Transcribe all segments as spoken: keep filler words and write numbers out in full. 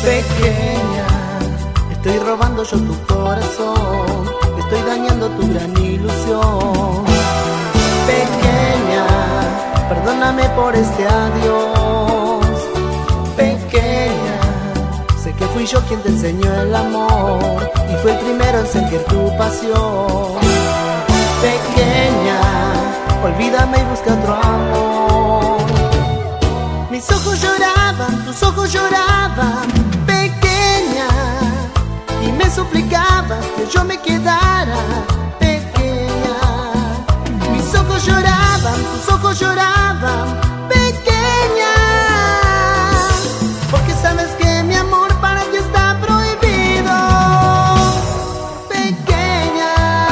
Pequeña, estoy robando yo tu corazón, estoy dañando tu gran ilusión. Pequeña, perdóname por este adiós. Pequeña, sé que fui yo quien te enseñó el amor y fue el primero en sentir tu pasión. Pequeña, olvídame y busca otro amor. Mis ojos lloraban, tus ojos lloraban, pequeña, y me suplicabas que yo me quedara, pequeña. Mis ojos lloraban, tus ojos lloraban, pequeña, porque sabes que mi amor para ti está prohibido, pequeña.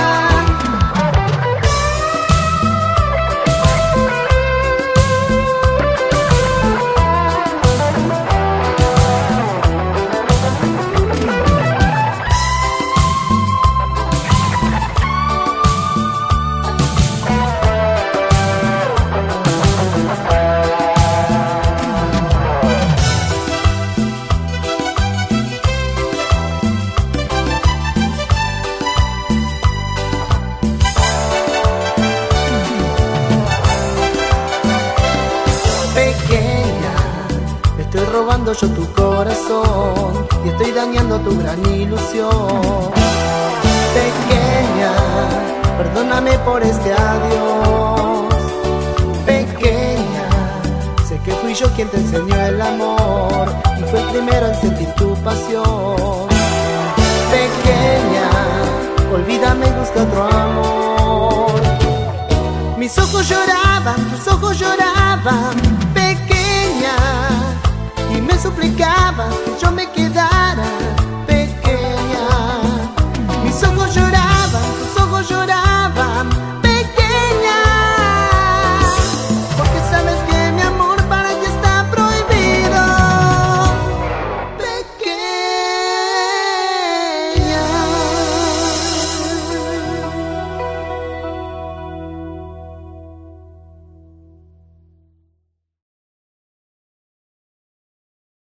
Pequeña, estoy robando yo tu corazón y estoy dañando tu gran ilusión. Pequeña, perdóname por este adiós. Pequeña, sé que fui yo quien te enseñó el amor y fue el primero en sentir tu pasión. Pequeña, olvídame y busca otro amor. Mis ojos lloraban, tus ojos lloraban,